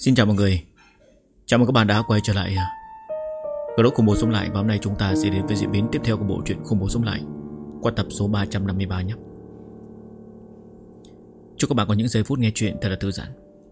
Xin chào mọi người. Chào mừng các bạn đã quay trở lại Group Khủng Bố Sống Lại. Và hôm nay chúng ta sẽ đến với diễn biến tiếp theo của bộ truyện Khủng Bố Sống Lại qua tập số 353 nhé. Chúc các bạn có những giây phút nghe chuyện thật là thư giãn.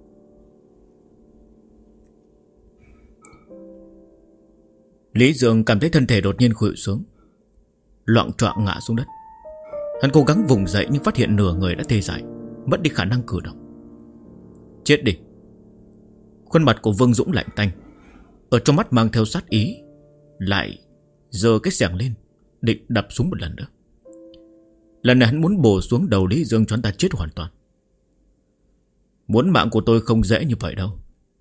Lý Dương cảm thấy thân thể đột nhiên khuỵu xuống, loạng choạng ngã xuống đất. Hắn cố gắng vùng dậy nhưng phát hiện nửa người đã tê dại, mất đi khả năng cử động. Chết đi. Khuôn mặt của Vương Dũng lạnh tanh, ở trong mắt mang theo sát ý, lại giơ cái xẻng lên định đập xuống một lần nữa. Lần này hắn muốn bổ xuống đầu Lý Dương cho hắn ta chết hoàn toàn. Muốn mạng của tôi không dễ như vậy đâu.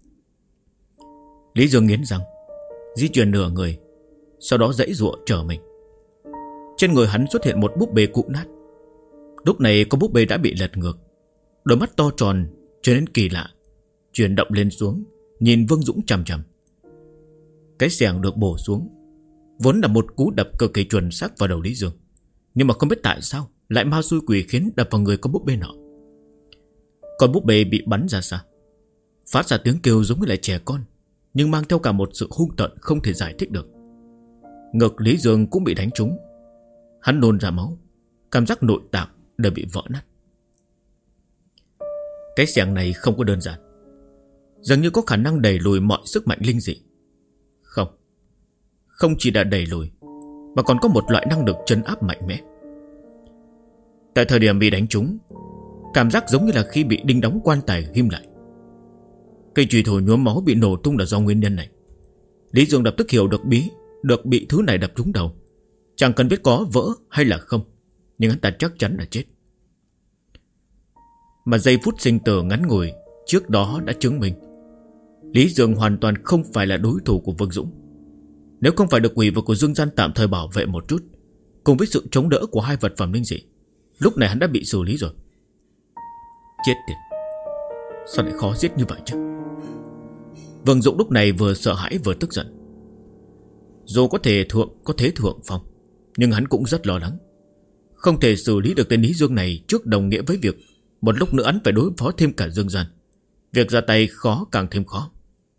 Lý Dương nghiến răng, di chuyển nửa người, sau đó giãy giụa trở mình. Trên người hắn xuất hiện một búp bê cũ nát. Lúc này con búp bê đã bị lật ngược, đôi mắt to tròn trở nên kỳ lạ, chuyển động lên xuống, nhìn Vương Dũng chằm chằm. Cái xẻng được bổ xuống vốn là một cú đập cực kỳ chuẩn xác vào đầu Lý Dương, nhưng mà không biết tại sao lại ma xui quỷ khiến đập vào người con búp bê nọ. Con búp bê bị bắn ra xa, phát ra tiếng kêu giống như là trẻ con, nhưng mang theo cả một sự hung tợn không thể giải thích được. Ngực Lý Dương cũng bị đánh trúng. Hắn nôn ra máu, cảm giác nội tạng đều bị vỡ nát. Cái xẻng này không có đơn giản, dường như có khả năng đẩy lùi mọi sức mạnh linh dị. Không chỉ đã đẩy lùi, mà còn có một loại năng lực trấn áp mạnh mẽ. Tại thời điểm bị đánh trúng, cảm giác giống như là khi bị đinh đóng quan tài ghim lại. Cây chùy thủ nhuốm máu bị nổ tung là do nguyên nhân này. Lý Dương lập tức hiểu được bị thứ này đập trúng đầu, chẳng cần biết có vỡ hay là không, nhưng hắn ta chắc chắn là chết. Mà giây phút sinh tử ngắn ngủi trước đó đã chứng minh Lý Dương hoàn toàn không phải là đối thủ của Vương Dũng. Nếu không phải được quỷ vực của Dương Gian tạm thời bảo vệ một chút, cùng với sự chống đỡ của hai vật phẩm linh dị, lúc này hắn đã bị xử lý rồi. Chết tiệt, sao lại khó giết như vậy chứ? Vương Dũng lúc này vừa sợ hãi vừa tức giận. Dù có thế thượng phong, nhưng hắn cũng rất lo lắng. Không thể xử lý được tên Lý Dương này trước đồng nghĩa với việc một lúc nữa hắn phải đối phó thêm cả Dương Gian. Việc ra tay khó càng thêm khó.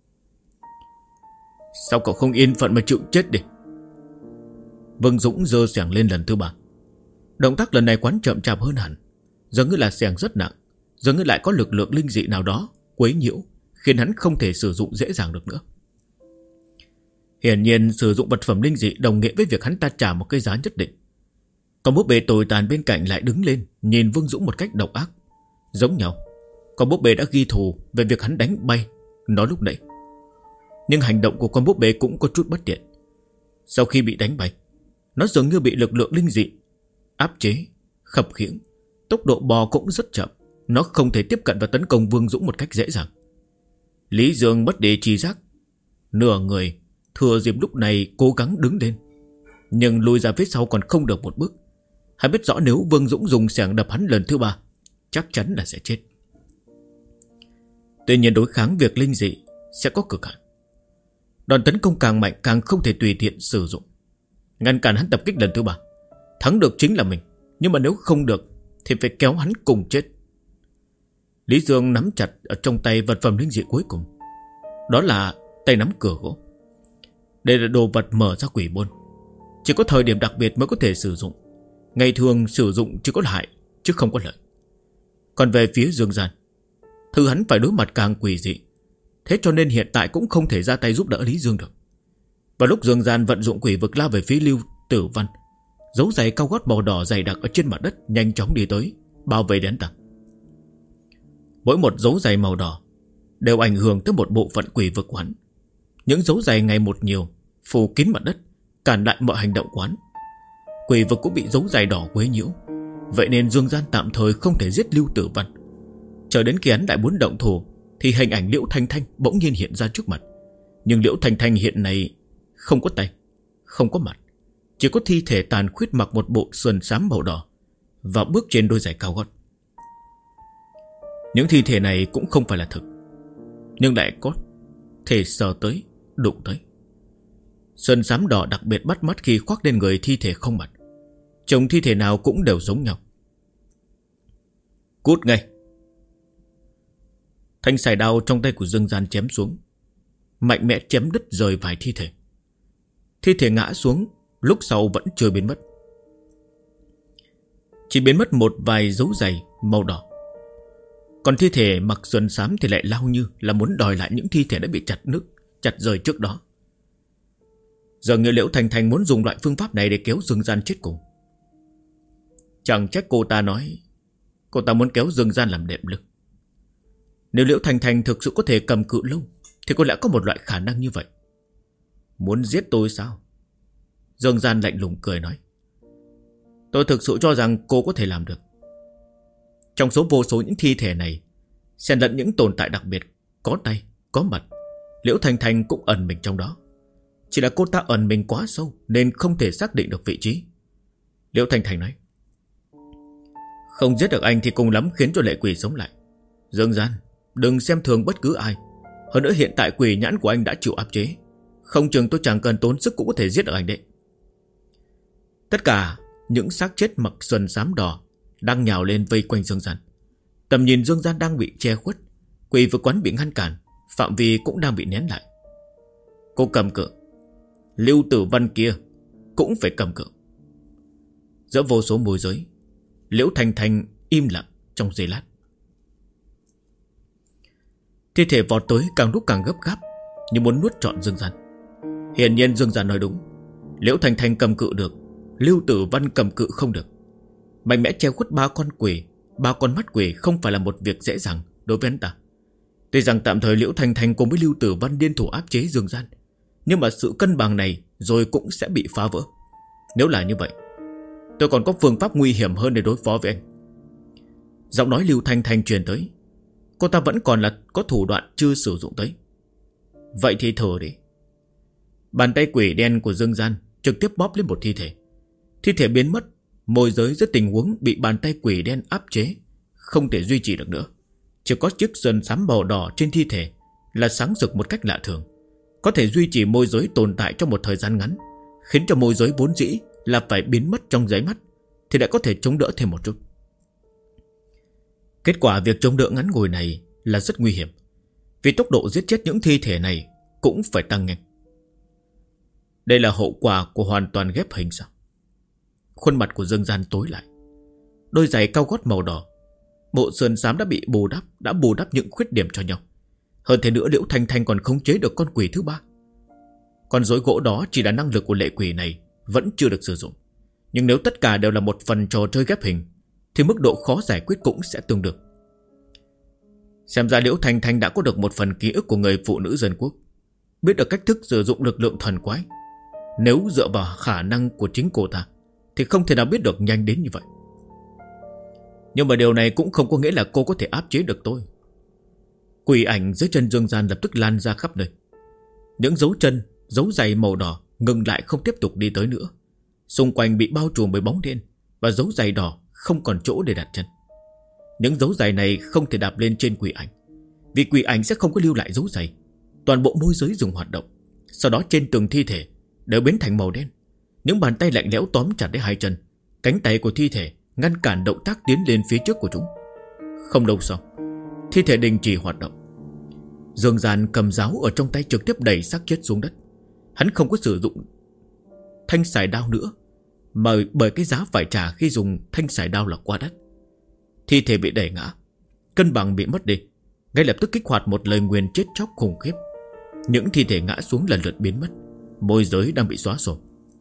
Sao cậu không yên phận mà chịu chết đi? Vương Dũng giơ xẻng lên lần thứ 3. Động tác lần này quán chậm chạp hơn hẳn, dường như là xẻng rất nặng, dường như lại có lực lượng linh dị nào đó quấy nhiễu, khiến hắn không thể sử dụng dễ dàng được nữa. Hiển nhiên sử dụng vật phẩm linh dị đồng nghĩa với việc hắn ta trả một cái giá nhất định. Còn búp bê tồi tàn bên cạnh lại đứng lên nhìn Vương Dũng một cách độc ác. Giống nhau, con búp bê đã ghi thù về việc hắn đánh bay nó lúc nãy. Nhưng hành động của con búp bê cũng có chút bất tiện. Sau khi bị đánh bay, nó dường như bị lực lượng linh dị áp chế, khập khiễng, tốc độ bò cũng rất chậm. Nó không thể tiếp cận và tấn công Vương Dũng một cách dễ dàng. Lý Dương mất đi tri giác, nửa người thừa dịp lúc này cố gắng đứng lên, nhưng lùi ra phía sau còn không được một bước. Hắn biết rõ nếu Vương Dũng dùng xẻng đập hắn lần thứ 3, chắc chắn là sẽ chết. Tuy nhiên đối kháng việc linh dị sẽ có cực hạn. Đòn tấn công càng mạnh càng không thể tùy tiện sử dụng. Ngăn cản hắn tập kích lần thứ 3, thắng được chính là mình, nhưng mà nếu không được thì phải kéo hắn cùng chết. Lý Dương nắm chặt ở trong tay vật phẩm linh dị cuối cùng. Đó là tay nắm cửa gỗ. Đây là đồ vật mở ra quỷ môn, chỉ có thời điểm đặc biệt mới có thể sử dụng. Ngày thường sử dụng chỉ có hại chứ không có lợi. Còn về phía Dương Gian, thứ hắn phải đối mặt càng quỷ dị, thế cho nên hiện tại cũng không thể ra tay giúp đỡ Lý Dương được. Và lúc Dương Gian vận dụng quỷ vực lao về phía Lưu Tử Văn, dấu giày cao gót màu đỏ dày đặc ở trên mặt đất nhanh chóng đi tới, bao vây đến ta. Mỗi một dấu giày màu đỏ đều ảnh hưởng tới một bộ phận quỷ vực của hắn. Những dấu giày ngày một nhiều, phủ kín mặt đất, cản lại mọi hành động của hắn. Quỷ vực cũng bị dấu giày đỏ quấy nhiễu. Vậy nên Dương Gian tạm thời không thể giết Lưu Tử Văn. Chờ đến khi hắn lại muốn động thủ thì hình ảnh Liễu Thanh Thanh bỗng nhiên hiện ra trước mặt. Nhưng Liễu Thanh Thanh hiện nay không có tay, không có mặt, chỉ có thi thể tàn khuyết mặc một bộ sườn xám màu đỏ và bước trên đôi giày cao gót. Những thi thể này cũng không phải là thực, nhưng lại có thể sờ tới, đụng tới. Sườn xám đỏ đặc biệt bắt mắt khi khoác lên người thi thể không mặt. Trông thi thể nào cũng đều giống nhau. Cút ngay! Thanh xài đao trong tay của Dương Gian chém xuống, mạnh mẽ chém đứt rời vài thi thể. Thi thể ngã xuống, lúc sau vẫn chưa biến mất. Chỉ biến mất một vài dấu giày màu đỏ. Còn thi thể mặc sườn xám thì lại lao như là muốn đòi lại những thi thể đã bị chặt rời trước đó. Giờ như Liễu Thanh Thanh muốn dùng loại phương pháp này để kéo Dương Gian chết cùng. Chẳng trách cô ta nói cô ta muốn kéo Dương Gian làm đệm lưng. Nếu Liễu Thanh Thanh thực sự có thể cầm cự lâu thì có lẽ có một loại khả năng như vậy. Muốn giết tôi sao? Dương Gian lạnh lùng cười nói. Tôi thực sự cho rằng cô có thể làm được. Trong số vô số những thi thể này, xen lẫn những tồn tại đặc biệt, có tay, có mặt, Liễu Thanh Thanh cũng ẩn mình trong đó. Chỉ là cô ta ẩn mình quá sâu nên không thể xác định được vị trí. Liễu Thanh Thanh nói. Không giết được anh thì cùng lắm khiến cho lệ quỷ sống lại. Dương Gian, đừng xem thường bất cứ ai. Hơn nữa hiện tại quỷ nhãn của anh đã chịu áp chế. Không chừng tôi chẳng cần tốn sức cũng có thể giết được anh đấy. Tất cả những xác chết mặc sườn xám đỏ đang nhào lên vây quanh Dương Gian. Tầm nhìn Dương Gian đang bị che khuất, quỷ vực quán bị ngăn cản, phạm vi cũng đang bị nén lại. Cô cầm cự, Lưu Tử Văn kia cũng phải cầm cự. Giữa vô số môi giới, Liễu Thanh Thanh im lặng trong giây lát. Thi thể vọt tới càng lúc càng gấp gáp, như muốn nuốt trọn Dương Gian. Hiển nhiên Dương Gian nói đúng. Liễu Thanh Thanh cầm cự được, Lưu Tử Văn cầm cự không được. Mạnh mẽ che khuất ba con mắt quỷ không phải là một việc dễ dàng đối với hắn ta. Tuy rằng tạm thời Liễu Thanh Thanh cùng với Lưu Tử Văn liên thủ áp chế Dương Gian, nhưng mà sự cân bằng này rồi cũng sẽ bị phá vỡ. Nếu là như vậy, tôi còn có phương pháp nguy hiểm hơn để đối phó với anh. Giọng nói Lưu Thanh Thanh truyền tới. Cô ta vẫn còn là có thủ đoạn chưa sử dụng tới. Vậy thì thử đi. Bàn tay quỷ đen của Dương Gian trực tiếp bóp lên một thi thể. Thi thể biến mất. Môi giới dưới tình huống bị bàn tay quỷ đen áp chế, không thể duy trì được nữa. Chỉ có chiếc sườn xám màu đỏ trên thi thể là sáng rực một cách lạ thường, có thể duy trì môi giới tồn tại trong một thời gian ngắn, khiến cho môi giới vốn dĩ là phải biến mất trong nháy mắt thì lại có thể chống đỡ thêm một chút. Kết quả việc chống đỡ ngắn ngủi này là rất nguy hiểm, vì tốc độ giết chết những thi thể này cũng phải tăng nhanh. Đây là hậu quả của hoàn toàn ghép hình sao? Khuôn mặt của Dương Gian tối lại. Đôi giày cao gót màu đỏ, bộ sườn xám đã bị bù đắp những khuyết điểm cho nhau. Hơn thế nữa Liễu Thanh Thanh còn khống chế được con quỷ thứ ba. Con rối gỗ đó chỉ là năng lực của lệ quỷ này vẫn chưa được sử dụng. Nhưng nếu tất cả đều là một phần trò chơi ghép hình thì mức độ khó giải quyết cũng sẽ tương đương. Xem ra Liễu Thanh Thanh đã có được một phần ký ức của người phụ nữ dân quốc, biết được cách thức sử dụng lực lượng thần quái. Nếu dựa vào khả năng của chính cô ta thì không thể nào biết được nhanh đến như vậy. Nhưng mà điều này cũng không có nghĩa là cô có thể áp chế được tôi. Quỷ ảnh dưới chân Dương Gian lập tức lan ra khắp nơi. Những dấu chân, dấu giày màu đỏ ngừng lại không tiếp tục đi tới nữa. Xung quanh bị bao trùm bởi bóng đen, và dấu giày đỏ không còn chỗ để đặt chân. Những dấu giày này không thể đạp lên trên quỷ ảnh, vì quỷ ảnh sẽ không có lưu lại dấu giày. Toàn bộ môi giới dừng hoạt động. Sau đó trên từng thi thể đều biến thành màu đen. Những bàn tay lạnh lẽo tóm chặt lấy hai chân, cánh tay của thi thể ngăn cản động tác tiến lên phía trước của chúng. Không lâu sau, thi thể đình chỉ hoạt động. Dương Gian cầm giáo ở trong tay trực tiếp đẩy xác chết xuống đất. Hắn không có sử dụng thanh xài đao nữa, mà bởi cái giá phải trả khi dùng thanh xài đao là quá đắt. Thi thể bị đẩy ngã, cân bằng bị mất đi, ngay lập tức kích hoạt một lời nguyền chết chóc khủng khiếp. Những thi thể ngã xuống lần lượt biến mất. Môi giới đang bị xóa sổ.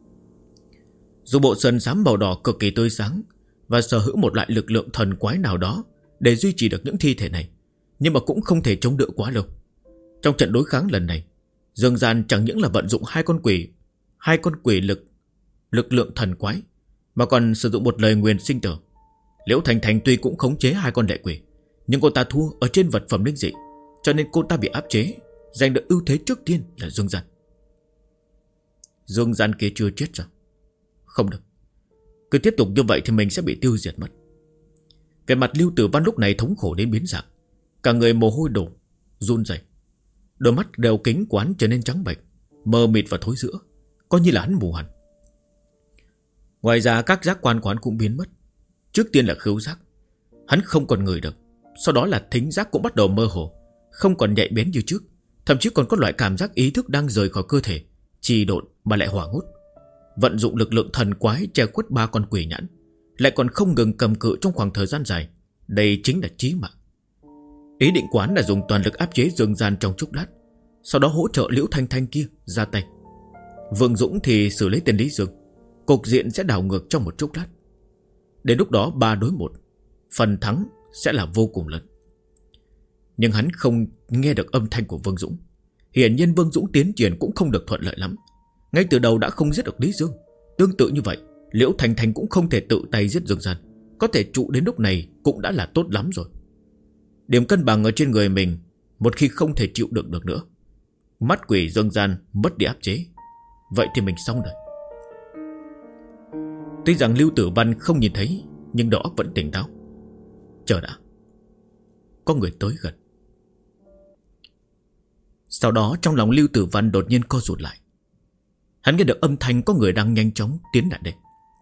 Dù bộ sườn xám màu đỏ cực kỳ tươi sáng và sở hữu một loại lực lượng thần quái nào đó để duy trì được những thi thể này, nhưng mà cũng không thể chống đỡ quá lâu. Trong trận đối kháng lần này, Dương Gian chẳng những là vận dụng hai con quỷ lực lượng thần quái, mà còn sử dụng một lời nguyền sinh tử. Liễu Thanh Thanh tuy cũng khống chế hai con lệ quỷ, nhưng cô ta thua ở trên vật phẩm linh dị, cho nên cô ta bị áp chế, giành được ưu thế trước tiên là Dương Gian. Dương Gian kia chưa chết sao? Không được, cứ tiếp tục như vậy thì mình sẽ bị tiêu diệt mất. Về mặt Lưu Tử Văn lúc này thống khổ đến biến dạng, cả người mồ hôi đổ, run rẩy. Đôi mắt đều kính của hắn trở nên trắng bệch, mờ mịt và thối rữa, coi như là hắn mù hẳn. Ngoài ra các giác quan của hắn cũng biến mất. Trước tiên là khứu giác, hắn không còn ngửi được. Sau đó là thính giác cũng bắt đầu mơ hồ. không còn nhạy bén như trước, thậm chí còn có loại cảm giác ý thức đang rời khỏi cơ thể, trì độn mà lại hoảng hốt. Vận dụng lực lượng thần quái che khuất 3 con quỷ nhãn, lại còn không ngừng cầm cự trong khoảng thời gian dài. Đây chính là chí mạng. Ý định quán là dùng toàn lực áp chế Dương Gian trong chốc lát, sau đó hỗ trợ Liễu Thanh Thanh kia ra tay. Vương Dũng thì xử lấy tên Lý Dương. Cục diện sẽ đảo ngược trong một chốc lát. Đến lúc đó 3 đối 1, phần thắng sẽ là vô cùng lớn. Nhưng hắn không nghe được âm thanh của Vương Dũng. Hiển nhiên Vương Dũng tiến triển cũng không được thuận lợi lắm. Ngay từ đầu đã không giết được Lý Dương. Tương tự như vậy, Liễu Thanh Thanh cũng không thể tự tay giết Dương Gian. Có thể trụ đến lúc này cũng đã là tốt lắm rồi. Điểm cân bằng ở trên người mình, một khi không thể chịu đựng được nữa, mắt quỷ Dương Gian mất đi áp chế, vậy thì mình xong đời. Tuy rằng Lưu Tử Văn không nhìn thấy, nhưng đầu óc vẫn tỉnh táo. Chờ đã, có người tới gần. Sau đó trong lòng Lưu Tử Văn đột nhiên co rụt lại. Hắn nghe được âm thanh có người đang nhanh chóng tiến lại đây.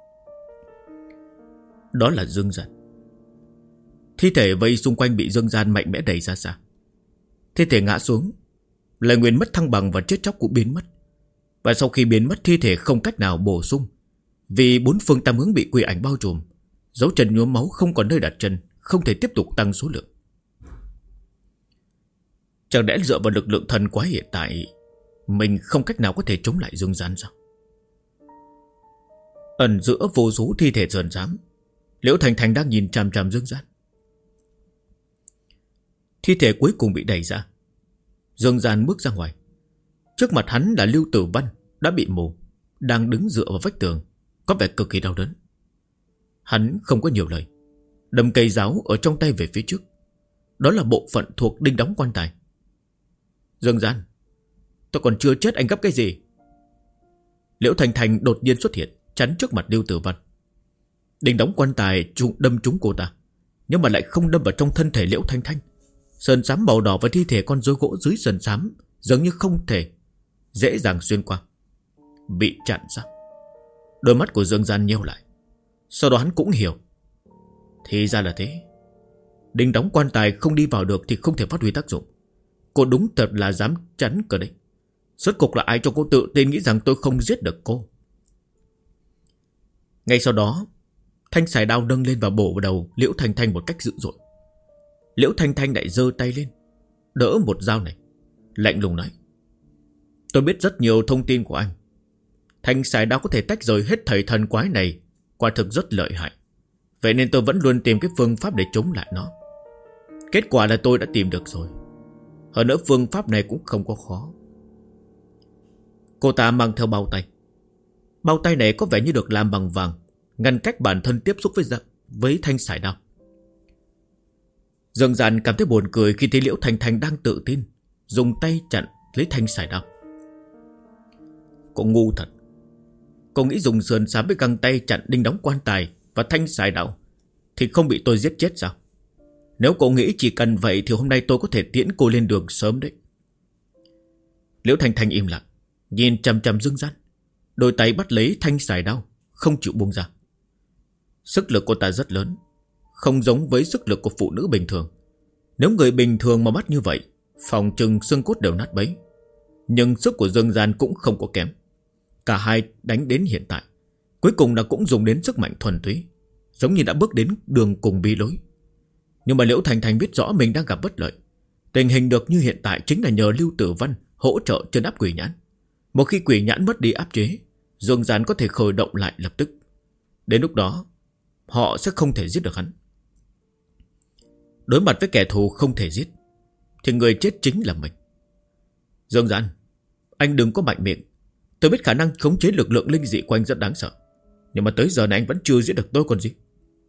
Đó là Dương Gian. Thi thể vây xung quanh bị Dương Gian mạnh mẽ đẩy ra xa. Thi thể ngã xuống, lời nguyền mất thăng bằng và chết chóc cũng biến mất. Và sau khi biến mất, thi thể không cách nào bổ sung, vì 4 phương tám hướng bị quỷ ảnh bao trùm. Dấu chân nhuốm máu không còn nơi đặt chân, không thể tiếp tục tăng số lượng. Chẳng lẽ dựa vào lực lượng thần quái hiện tại, mình không cách nào có thể chống lại Dương Gian sao? Ẩn giữa vô số thi thể sờn xám, Liễu Thành Thành đang nhìn chằm chằm Dương Gian. Thi thể cuối cùng bị đẩy ra. Dương Gian bước ra ngoài. Trước mặt hắn là Lưu Tử Văn đã bị mù, đang đứng dựa vào vách tường, có vẻ cực kỳ đau đớn. Hắn không có nhiều lời, đâm cây giáo ở trong tay về phía trước. Đó là bộ phận thuộc đinh đóng quan tài. Dương Gian, tôi còn chưa chết, anh gấp cái gì? Liễu Thành Thành đột nhiên xuất hiện, chắn trước mặt Lưu Tử Văn. Đinh đóng quan tài đâm trúng cô ta, nhưng mà lại không đâm vào trong thân thể Liễu Thanh Thanh. Sườn xám màu đỏ và thi thể con rối gỗ dưới sườn xám dường như không thể dễ dàng xuyên qua. Bị chặn sao? Đôi mắt của Dương Gian nheo lại. Sau đó hắn cũng hiểu, thì ra là thế. Đinh đóng quan tài không đi vào được thì không thể phát huy tác dụng. Cô đúng thật là dám chắn cơ đấy. Rốt cuộc là ai cho cô tự tin nghĩ rằng tôi không giết được cô? Ngay sau đó, thanh xài đao nâng lên và bổ vào đầu Liễu Thanh Thanh một cách dữ dội. Liễu Thanh Thanh lại giơ tay lên đỡ một dao này, lạnh lùng nói: tôi biết rất nhiều thông tin của anh. Thanh xài đao có thể tách rời hết thầy thần quái này, quả thực rất lợi hại. Vậy nên tôi vẫn luôn tìm cái phương pháp để chống lại nó. Kết quả là tôi đã tìm được rồi. Hơn nữa phương pháp này cũng không có khó. Cô ta mang theo bao tay. Bao tay này có vẻ như được làm bằng vàng, ngăn cách bản thân tiếp xúc với thanh sải đao. Dương Gian cảm thấy buồn cười khi thấy Liễu Thanh Thanh đang tự tin dùng tay chặn lấy thanh sải đao. Cô ngu thật. Cô nghĩ dùng sườn xám với găng tay chặn đinh đóng quan tài và thanh sải đao thì không bị tôi giết chết sao? Nếu cô nghĩ chỉ cần vậy thì hôm nay tôi có thể tiễn cô lên đường sớm đấy. Liễu Thanh Thanh im lặng, nhìn chằm chằm Dương Gian, đôi tay bắt lấy thanh sải đao, không chịu buông ra. Sức lực cô ta rất lớn, không giống với sức lực của phụ nữ bình thường. Nếu người bình thường mà bắt như vậy, phòng chừng xương cốt đều nát bấy. Nhưng sức của Dương Gian cũng không có kém. Cả hai đánh đến hiện tại, cuối cùng là cũng dùng đến sức mạnh thuần túy, giống như đã bước đến đường cùng bi lối. Nhưng mà Liễu Thanh Thanh biết rõ mình đang gặp bất lợi. Tình hình được như hiện tại chính là nhờ Lưu Tử Văn hỗ trợ trấn áp quỷ nhãn. Một khi quỷ nhãn mất đi áp chế, Dương Gian có thể khởi động lại lập tức. Đến lúc đó, họ sẽ không thể giết được hắn. Đối mặt với kẻ thù không thể giết, thì người chết chính là mình. Dương Gian, anh đừng có mạnh miệng. Tôi biết khả năng khống chế lực lượng linh dị của anh rất đáng sợ, nhưng mà tới giờ này anh vẫn chưa giết được tôi còn gì.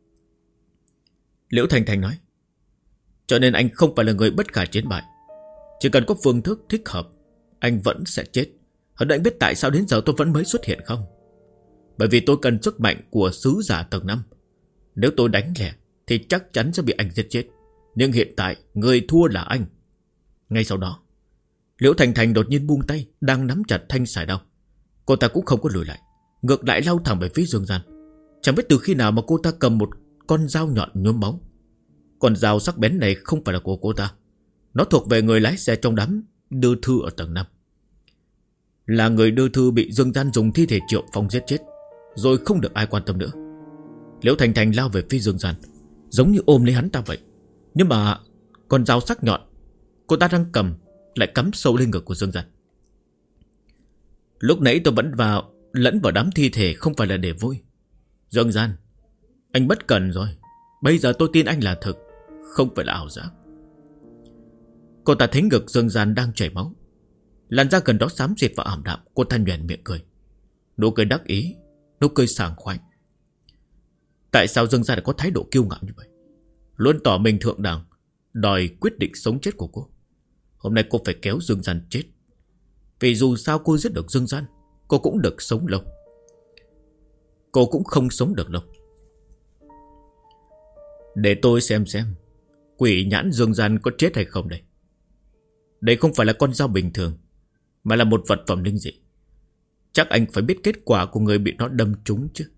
Liễu Thanh Thanh nói: cho nên anh không phải là người bất khả chiến bại. Chỉ cần có phương thức thích hợp, anh vẫn sẽ chết. Hơn nữa anh biết tại sao đến giờ tôi vẫn mới xuất hiện không? Bởi vì tôi cần sức mạnh của sứ giả tầng 5. Nếu tôi đánh lẻ thì chắc chắn sẽ bị anh giết chết. Nhưng hiện tại người thua là anh. Ngay sau đó, Liễu Thanh Thanh đột nhiên buông tay đang nắm chặt thanh sải đao. Cô ta cũng không có lùi lại, ngược lại lao thẳng về phía Dương Gian. Chẳng biết từ khi nào mà cô ta cầm một con dao nhọn nhuốm máu. Con dao sắc bén này không phải là của cô ta, Nó thuộc về người lái xe trong đám đưa thư ở tầng 5. Là người đưa thư bị Dương Gian dùng thi thể Triệu Phong giết chết, rồi không được ai quan tâm nữa. Liễu Thành Thành lao về phía Dương Gian, giống như ôm lấy hắn ta vậy. Nhưng mà con dao sắc nhọn cô ta đang cầm lại cắm sâu lên ngực của Dương Gian. Lúc nãy tôi vẫn lẫn vào đám thi thể không phải là để vui. Dương Gian, anh bất cần rồi. Bây giờ tôi tin anh là thực, không phải là ảo giác. Cô ta thấy ngực Dương Gian đang chảy máu, làn da gần đó xám xịt và ảm đạm. Cô ta nhoẻn miệng cười, nụ cười đắc ý, nụ cười sảng khoái. Tại sao Dương Gian lại có thái độ kiêu ngạo như vậy, luôn tỏ mình thượng đẳng, đòi quyết định sống chết của cô? Hôm nay cô phải kéo Dương Gian chết, vì dù sao cô giết được Dương Gian, cô cũng được sống lâu. Cô cũng không sống được lâu. Để tôi xem quỷ nhãn Dương Gian có chết hay không đây. Đây không phải là con dao bình thường, mà là một vật phẩm linh dị. Chắc anh phải biết kết quả của người bị nó đâm trúng chứ.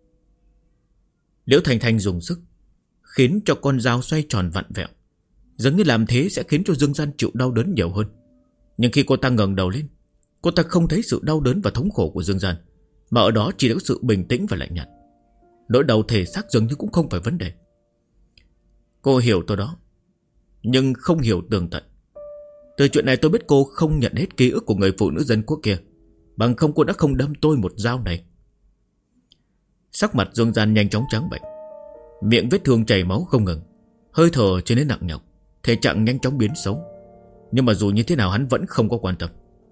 Liễu Thành Thành dùng sức khiến cho con dao xoay tròn vặn vẹo, giống như làm thế sẽ khiến cho Dương Gian chịu đau đớn nhiều hơn. Nhưng khi cô ta ngẩng đầu lên, cô ta không thấy sự đau đớn và thống khổ của Dương Gian, mà ở đó chỉ có sự bình tĩnh và lạnh nhạt. Nỗi đau thể xác dường như cũng không phải vấn đề. Cô hiểu tôi đó, nhưng không hiểu tường tận. Từ chuyện này tôi biết cô không nhận hết ký ức của người phụ nữ dân quốc kia, bằng không cô đã không đâm tôi một dao này. Sắc mặt Dương Gian nhanh chóng trắng bệch, miệng vết thương chảy máu không ngừng, hơi thở trở nên nặng nhọc, thể trạng nhanh chóng biến xấu. Nhưng mà dù như thế nào hắn vẫn không có quan tâm.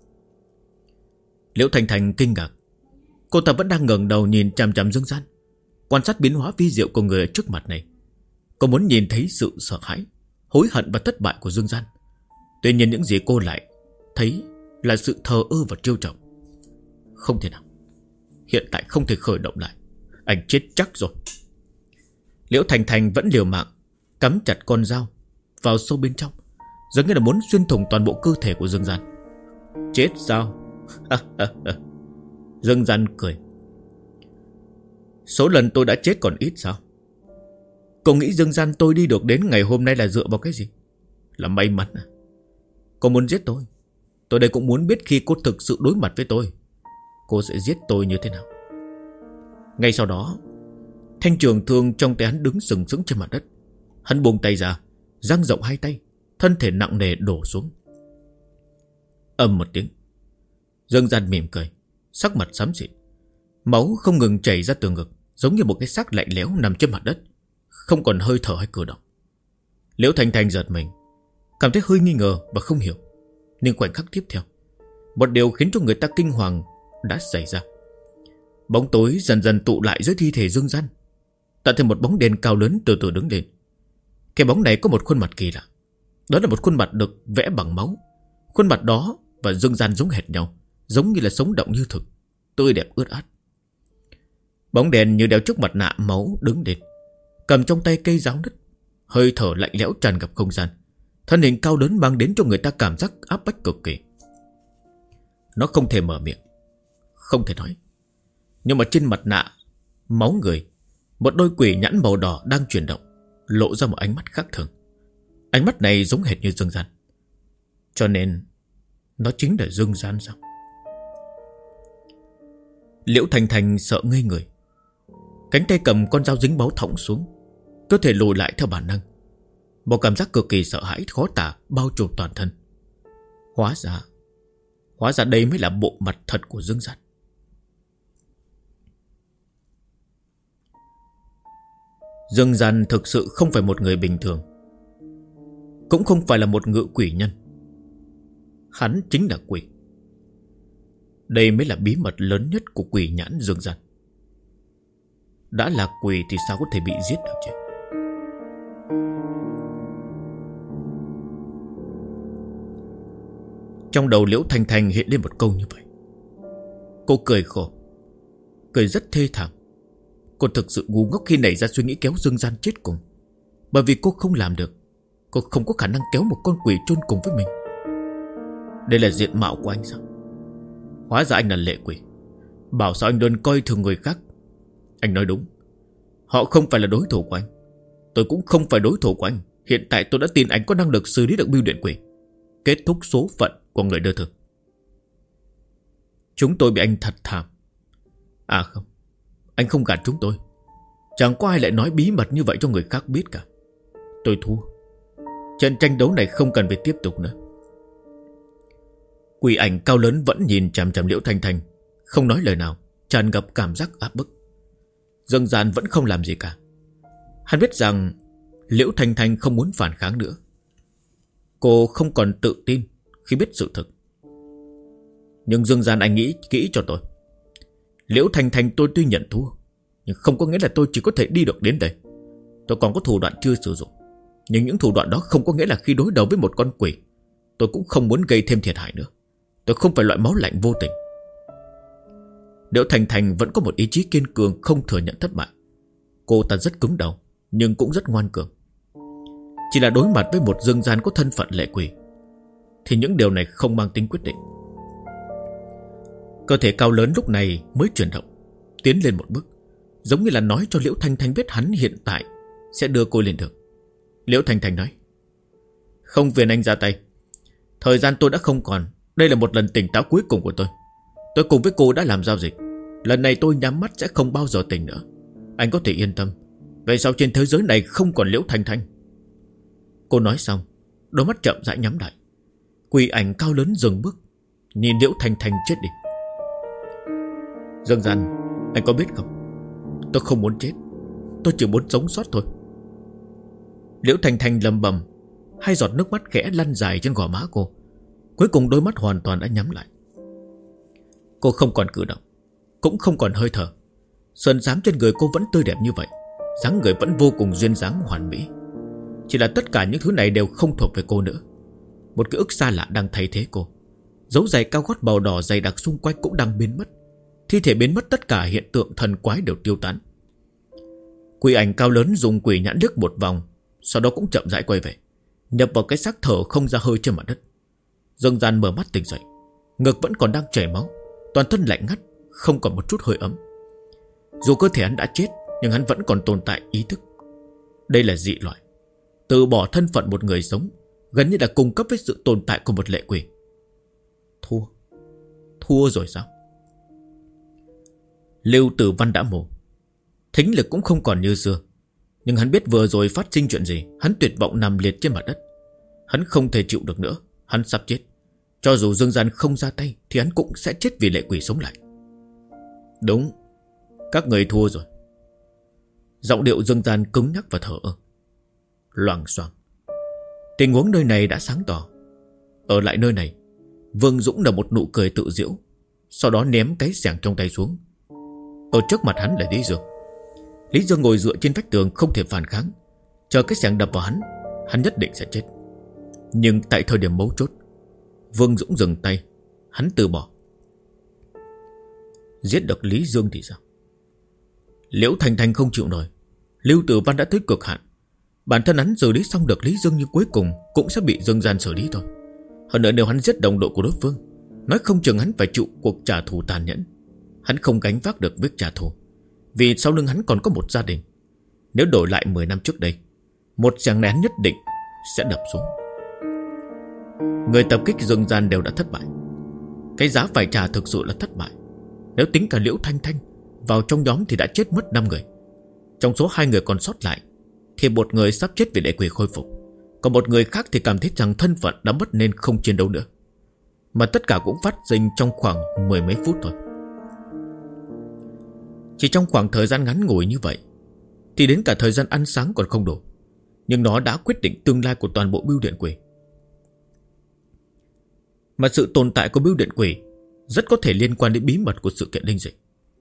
Liễu Thành Thành kinh ngạc. Cô ta vẫn đang ngẩng đầu nhìn chằm chằm Dương Gian, quan sát biến hóa vi diệu của người ở trước mặt này. Cô muốn nhìn thấy sự sợ hãi, hối hận và thất bại của Dương Gian. Tuy nhiên những gì cô lại thấy là sự thờ ơ và trêu chọc. Không thể nào, hiện tại không thể khởi động lại. Anh chết chắc rồi. Liễu Thành Thành vẫn liều mạng cắm chặt con dao vào sâu bên trong, giống như là muốn xuyên thủng toàn bộ cơ thể của Dương Gian. Chết sao? Dương Gian cười. Số lần tôi đã chết còn ít sao? Cô nghĩ Dương Gian tôi đi được đến ngày hôm nay là dựa vào cái gì? Là may mắn à? Cô muốn giết tôi đây cũng muốn biết khi cô thực sự đối mặt với tôi, cô sẽ giết tôi như thế nào. Ngay sau đó, thanh trường thương trong tay hắn đứng sừng sững trên mặt đất. Hắn buông tay ra, dang rộng hai tay, thân thể nặng nề đổ xuống. Ầm một tiếng, Dương Gian mỉm cười, sắc mặt xám xịt, máu không ngừng chảy ra từ ngực, giống như một cái xác lạnh lẽo nằm trên mặt đất, không còn hơi thở hay cử động. Liễu Thành Thành giật mình, cảm thấy hơi nghi ngờ và không hiểu. Nhưng khoảnh khắc tiếp theo, một điều khiến cho người ta kinh hoàng đã xảy ra. Bóng tối dần dần tụ lại dưới thi thể Dương Gian, tạo thành một bóng đen cao lớn từ từ đứng lên. Cái bóng này có một khuôn mặt kỳ lạ. Đó là một khuôn mặt được vẽ bằng máu. Khuôn mặt đó và Dương Gian giống hệt nhau, giống như là sống động như thực, tươi đẹp ướt át. Bóng đèn như đeo trước mặt nạ máu đứng lên, cầm trong tay cây giáo nứt, hơi thở lạnh lẽo tràn ngập không gian. Thân hình cao lớn mang đến cho người ta cảm giác áp bách cực kỳ. Nó không thể mở miệng, không thể nói, nhưng mà trên mặt nạ máu người, một đôi quỷ nhãn màu đỏ đang chuyển động, lộ ra một ánh mắt khác thường. Ánh mắt này giống hệt như Dương Gian. Cho nên nó chính là Dương Gian sao? Liễu Thành Thành sợ ngây người, cánh tay cầm con dao dính máu thõng xuống, cơ thể lùi lại theo bản năng. Một cảm giác cực kỳ sợ hãi khó tả bao trùm toàn thân. Hóa ra đây mới là bộ mặt thật của Dương Gian. Dương Gian thực sự không phải một người bình thường, cũng không phải là một ngự quỷ nhân. Hắn chính là quỷ. Đây mới là bí mật lớn nhất của quỷ nhãn Dương Gian. Đã là quỷ thì sao có thể bị giết được chứ? Trong đầu Liễu Thành Thành hiện lên một câu như vậy. Cô cười khổ, cười rất thê thảm. Cô thực sự ngu ngốc khi nảy ra suy nghĩ kéo Dương Gian chết cùng. Bởi vì cô không làm được. Cô không có khả năng kéo một con quỷ chôn cùng với mình. Đây là diện mạo của anh sao? Hóa ra anh là lệ quỷ. Bảo sao anh luôn coi thường người khác. Anh nói đúng, họ không phải là đối thủ của anh. Tôi cũng không phải đối thủ của anh. Hiện tại tôi đã tin anh có năng lực xử lý được bưu điện quỷ, kết thúc số phận của người đưa thư. Chúng tôi bị anh thật thảm. À không, anh không gạt chúng tôi. Chẳng có ai lại nói bí mật như vậy cho người khác biết cả. Tôi thua. Trận tranh đấu này không cần phải tiếp tục nữa. Quỷ ảnh cao lớn vẫn nhìn chằm chằm Liễu Thanh Thanh, không nói lời nào, tràn ngập cảm giác áp bức. Dương Gian vẫn không làm gì cả. Hắn biết rằng Liễu Thanh Thanh không muốn phản kháng nữa. Cô không còn tự tin khi biết sự thực. Nhưng Dương Gian, anh nghĩ kỹ cho tôi. Liễu Thanh Thanh tôi tuy nhận thua, nhưng không có nghĩa là tôi chỉ có thể đi được đến đây. Tôi còn có thủ đoạn chưa sử dụng. Nhưng những thủ đoạn đó không có nghĩa là khi đối đầu với một con quỷ, tôi cũng không muốn gây thêm thiệt hại nữa. Tôi không phải loại máu lạnh vô tình. Liễu Thanh Thanh vẫn có một ý chí kiên cường, không thừa nhận thất bại. Cô ta rất cứng đầu, nhưng cũng rất ngoan cường. Chỉ là đối mặt với một Dương Gian có thân phận lệ quỷ, thì những điều này không mang tính quyết định. Cơ thể cao lớn lúc này mới chuyển động, tiến lên một bước, giống như là nói cho Liễu Thanh Thanh biết hắn hiện tại sẽ đưa cô lên được. Liễu Thanh Thanh nói: không phiền anh ra tay. Thời gian tôi đã không còn. Đây là một lần tỉnh táo cuối cùng của tôi. Tôi cùng với cô đã làm giao dịch. Lần này tôi nhắm mắt sẽ không bao giờ tỉnh nữa. Anh có thể yên tâm. Vậy sao trên thế giới này không còn Liễu Thanh Thanh? Cô nói xong, đôi mắt chậm rãi nhắm lại. Quỷ ảnh cao lớn dừng bước, nhìn Liễu Thanh Thanh chết đi. Dương Gian, anh có biết không, tôi không muốn chết. Tôi chỉ muốn sống sót thôi. Liễu Thanh Thanh lầm bầm, hai giọt nước mắt khẽ lăn dài trên gò má cô. Cuối cùng đôi mắt hoàn toàn đã nhắm lại. Cô không còn cử động, cũng không còn hơi thở. Sơn xám trên người cô vẫn tươi đẹp như vậy, dáng người vẫn vô cùng duyên dáng hoàn mỹ. Chỉ là tất cả những thứ này đều không thuộc về cô nữa. Một ký ức xa lạ đang thay thế cô. Dấu giày cao gót màu đỏ dày đặc xung quanh cũng đang biến mất. Thi thể biến mất, tất cả hiện tượng thần quái đều tiêu tán. Quỷ ảnh cao lớn dùng quỷ nhãn liếc một vòng, sau đó cũng chậm rãi quay về, nhập vào cái xác thở không ra hơi trên mặt đất. Dương Gian mở mắt tỉnh dậy, ngực vẫn còn đang chảy máu, toàn thân lạnh ngắt, không còn một chút hơi ấm. Dù cơ thể hắn đã chết, nhưng hắn vẫn còn tồn tại ý thức. Đây là dị loại, từ bỏ thân phận một người sống, gần như là cung cấp với sự tồn tại của một lệ quỷ. Thua rồi sao? Lưu Tử Văn đã mù, thính lực cũng không còn như xưa. Nhưng hắn biết vừa rồi phát sinh chuyện gì. Hắn tuyệt vọng nằm liệt trên mặt đất. Hắn không thể chịu được nữa. Hắn sắp chết. Cho dù Dương Gian không ra tay thì hắn cũng sẽ chết vì lệ quỷ sống lại. Đúng, các người thua rồi. Giọng điệu Dương Gian cứng nhắc và thở ơ. Loạng xoạng. Tình huống nơi này đã sáng tỏ. Ở lại nơi này, Vương Dũng nở một nụ cười tự giễu, sau đó ném cái xẻng trong tay xuống. Ở trước mặt hắn là Lý Dương. Lý Dương ngồi dựa trên vách tường không thể phản kháng. Chờ cái xẻng đập vào hắn nhất định sẽ chết. Nhưng tại thời điểm mấu chốt, Vương Dũng dừng tay. Hắn từ bỏ. Giết được Lý Dương thì sao? Liễu Thanh Thanh không chịu nổi. Lưu Tử Văn đã tới cực hạn. Bản thân hắn xử lý xong được Lý Dương, nhưng cuối cùng cũng sẽ bị Dương Gian xử lý thôi. Hơn nữa nếu hắn giết đồng đội của đối phương, nói không chừng hắn phải chịu cuộc trả thù tàn nhẫn. Hắn không gánh vác được việc trả thù, vì sau lưng hắn còn có một gia đình. Nếu đổi lại 10 năm trước đây, một xẻng này hắn nhất định sẽ đập xuống. Người tập kích Dương Gian đều đã thất bại. Cái giá phải trả thực sự là thất bại. Nếu tính cả Liễu Thanh Thanh vào trong nhóm thì đã chết mất 5 người. Trong số 2 người còn sót lại thì một người sắp chết vì lệ quỷ khôi phục, còn một người khác thì cảm thấy rằng thân phận đã mất nên không chiến đấu nữa. Mà tất cả cũng phát sinh trong khoảng 10 mấy phút thôi. Chỉ trong khoảng thời gian ngắn ngủi như vậy thì đến cả thời gian ăn sáng còn không đủ. Nhưng nó đã quyết định tương lai của toàn bộ bưu điện quỷ. Mà sự tồn tại của bưu điện quỷ rất có thể liên quan đến bí mật của sự kiện linh dịch.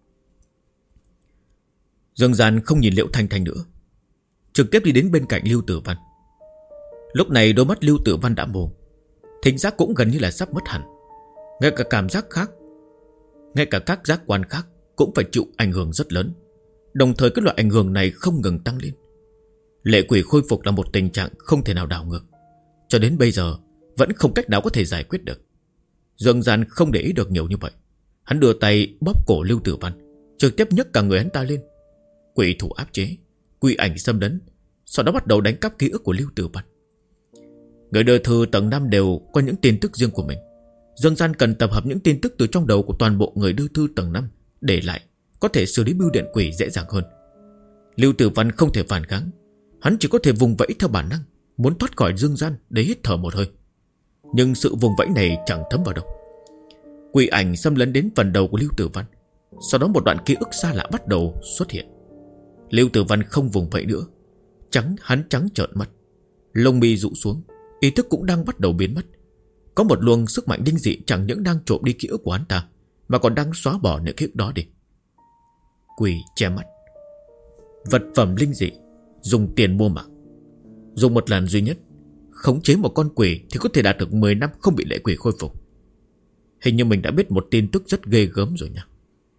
Dương Gian không nhìn Liễu Thanh Thanh nữa, trực tiếp đi đến bên cạnh Lưu Tử Văn. Lúc này đôi mắt Lưu Tử Văn đã mù, thính giác cũng gần như là sắp mất hẳn. Ngay cả cảm giác khác, ngay cả các giác quan khác cũng phải chịu ảnh hưởng rất lớn. Đồng thời cái loại ảnh hưởng này không ngừng tăng lên. Lệ quỷ khôi phục là một tình trạng không thể nào đảo ngược. Cho đến bây giờ vẫn không cách nào có thể giải quyết được. Dương Gian không để ý được nhiều như vậy. Hắn đưa tay bóp cổ Lưu Tử Văn, trực tiếp nhấc cả người hắn ta lên. Quỷ thủ áp chế, quỷ ảnh xâm lấn, sau đó bắt đầu đánh cắp ký ức của Lưu Tử Văn. Người đưa thư tầng 5 đều có những tin tức riêng của mình. Dương gian cần tập hợp những tin tức từ trong đầu của toàn bộ người đưa thư tầng 5 để lại, có thể xử lý bưu điện quỷ dễ dàng hơn. Lưu Tử Văn không thể phản kháng, hắn chỉ có thể vùng vẫy theo bản năng, muốn thoát khỏi dương gian để hít thở một hơi. Nhưng sự vùng vẫy này chẳng thấm vào đâu. Quỷ ảnh xâm lấn đến phần đầu của Lưu Tử Văn. Sau đó một đoạn ký ức xa lạ bắt đầu xuất hiện. Lưu Tử Văn không vùng vẫy nữa, hắn trắng trợn mắt, lông mi rũ xuống, ý thức cũng đang bắt đầu biến mất. Có một luồng sức mạnh linh dị chẳng những đang trộm đi ký ức của hắn ta, mà còn đang xóa bỏ những ký ức đó đi. Quỷ che mắt. Vật phẩm linh dị, dùng tiền mua mạng. Dùng một lần duy nhất, khống chế một con quỷ thì có thể đạt được 10 năm không bị lệ quỷ khôi phục. Hình như mình đã biết một tin tức rất ghê gớm rồi nha.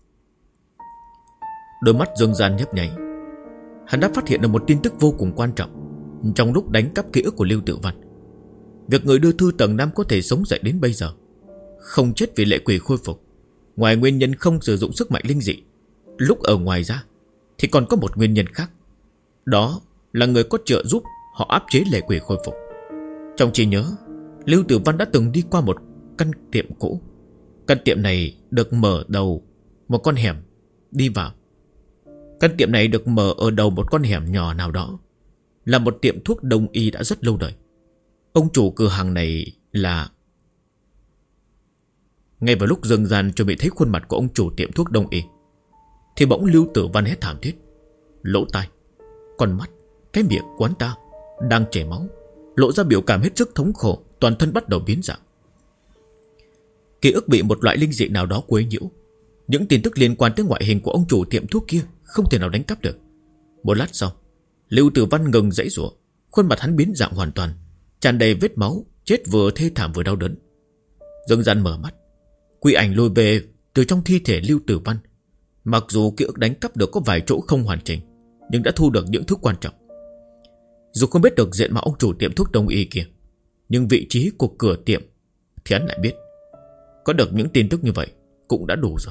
Đôi mắt Dương Gian nhấp nháy. Hắn đã phát hiện được một tin tức vô cùng quan trọng trong lúc đánh cắp ký ức của Lưu Tử Văn. Việc người đưa thư tầng 5 có thể sống dậy đến bây giờ, không chết vì lệ quỷ khôi phục, ngoài nguyên nhân không sử dụng sức mạnh linh dị lúc ở ngoài ra, thì còn có một nguyên nhân khác. Đó là người có trợ giúp họ áp chế lệ quỷ khôi phục. Trong trí nhớ, Lưu Tử Văn đã từng đi qua một căn tiệm cũ. Căn tiệm này được mở đầu một con hẻm đi vào. Căn tiệm này được mở ở đầu một con hẻm nhỏ nào đó, là một tiệm thuốc đông y đã rất lâu đời. Ông chủ cửa hàng này là... Ngay vào lúc Dương Gian chuẩn bị thấy khuôn mặt của ông chủ tiệm thuốc đông y, thì bỗng Lưu Tử Văn hét thảm thiết. Lỗ tai, con mắt, cái miệng của hắn ta đang chảy máu, lộ ra biểu cảm hết sức thống khổ, toàn thân bắt đầu biến dạng. Ký ức bị một loại linh dị nào đó quấy nhiễu. Những tin tức liên quan tới ngoại hình của ông chủ tiệm thuốc kia không thể nào đánh cắp được. Một lát sau, Lưu Tử Văn ngừng giãy giụa, khuôn mặt hắn biến dạng hoàn toàn, tràn đầy vết máu, chết vừa thê thảm vừa đau đớn. Dương Gian mở mắt, quỷ ảnh lùi về từ trong thi thể Lưu Tử Văn. Mặc dù ký ức đánh cắp được có vài chỗ không hoàn chỉnh, nhưng đã thu được những thứ quan trọng. Dù không biết được diện mạo ông chủ tiệm thuốc đông y kia, nhưng vị trí của cửa tiệm thì hắn lại biết. Có được những tin tức như vậy cũng đã đủ rồi.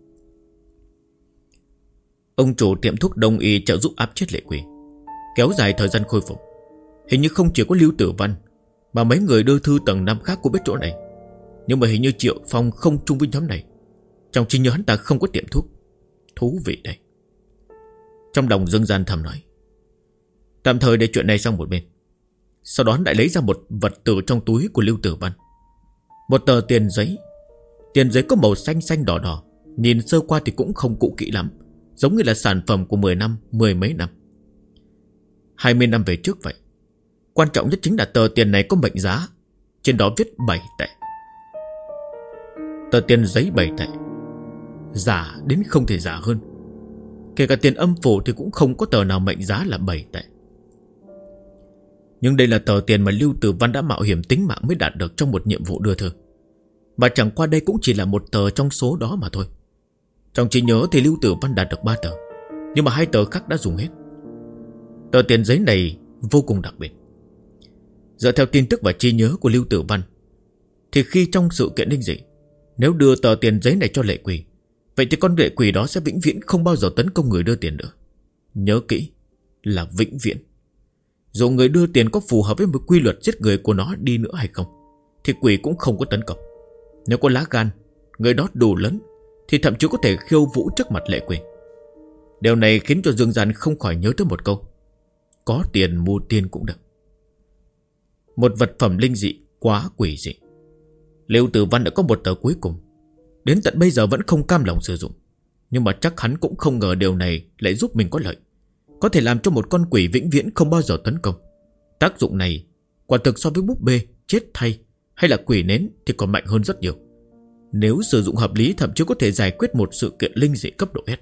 Ông chủ tiệm thuốc đông y trợ giúp áp chết lệ quỷ, kéo dài thời gian khôi phục. Hình như không chỉ có Lưu Tử Văn, mà mấy người đưa thư tầng 5 khác cũng biết chỗ này. Nhưng mà hình như Triệu Phong không chung với nhóm này. Trong trí nhớ hắn ta không có tiệm thuốc. Thú vị đây. Trong lòng Dương Gian thầm nói. Tạm thời để chuyện này sang một bên. Sau đó hắn lại lấy ra một vật từ trong túi của Lưu Tử Văn. Một tờ tiền giấy. Tiền giấy có màu xanh xanh đỏ đỏ, nhìn sơ qua thì cũng không cũ kỹ lắm, giống như là sản phẩm của 10 năm, 10 mấy năm, 20 năm về trước vậy. Quan trọng nhất chính là tờ tiền này có mệnh giá, trên đó viết 7 tệ. Tờ tiền giấy 7 tệ, giả đến không thể giả hơn. Kể cả tiền âm phủ thì cũng không có tờ nào mệnh giá là 7 tệ. Nhưng đây là tờ tiền mà Lưu Tử Văn đã mạo hiểm tính mạng mới đạt được trong một nhiệm vụ đưa thư. Và chẳng qua đây cũng chỉ là một tờ trong số đó mà thôi. Trong trí nhớ thì Lưu Tử Văn đạt được 3 tờ, nhưng mà 2 tờ khác đã dùng hết. Tờ tiền giấy này vô cùng đặc biệt. Dựa theo tin tức và trí nhớ của Lưu Tử Văn, thì khi trong sự kiện linh dị, nếu đưa tờ tiền giấy này cho lệ quỷ, vậy thì con lệ quỷ đó sẽ vĩnh viễn không bao giờ tấn công người đưa tiền nữa. Nhớ kỹ là vĩnh viễn. Dù người đưa tiền có phù hợp với một quy luật giết người của nó đi nữa hay không, thì quỷ cũng không có tấn công. Nếu có lá gan, người đó đủ lớn, thì thậm chí có thể khiêu vũ trước mặt lệ quỷ. Điều này khiến cho Dương Gian không khỏi nhớ tới một câu: có tiền mua tiên cũng được. Một vật phẩm linh dị quá quỷ dị. Lưu Tử Văn đã có một tờ cuối cùng, đến tận bây giờ vẫn không cam lòng sử dụng. Nhưng mà chắc hắn cũng không ngờ điều này lại giúp mình có lợi, có thể làm cho một con quỷ vĩnh viễn không bao giờ tấn công. Tác dụng này quả thực so với búp bê, chết thay hay là quỷ nến thì còn mạnh hơn rất nhiều. Nếu sử dụng hợp lý, thậm chí có thể giải quyết một sự kiện linh dị cấp độ S.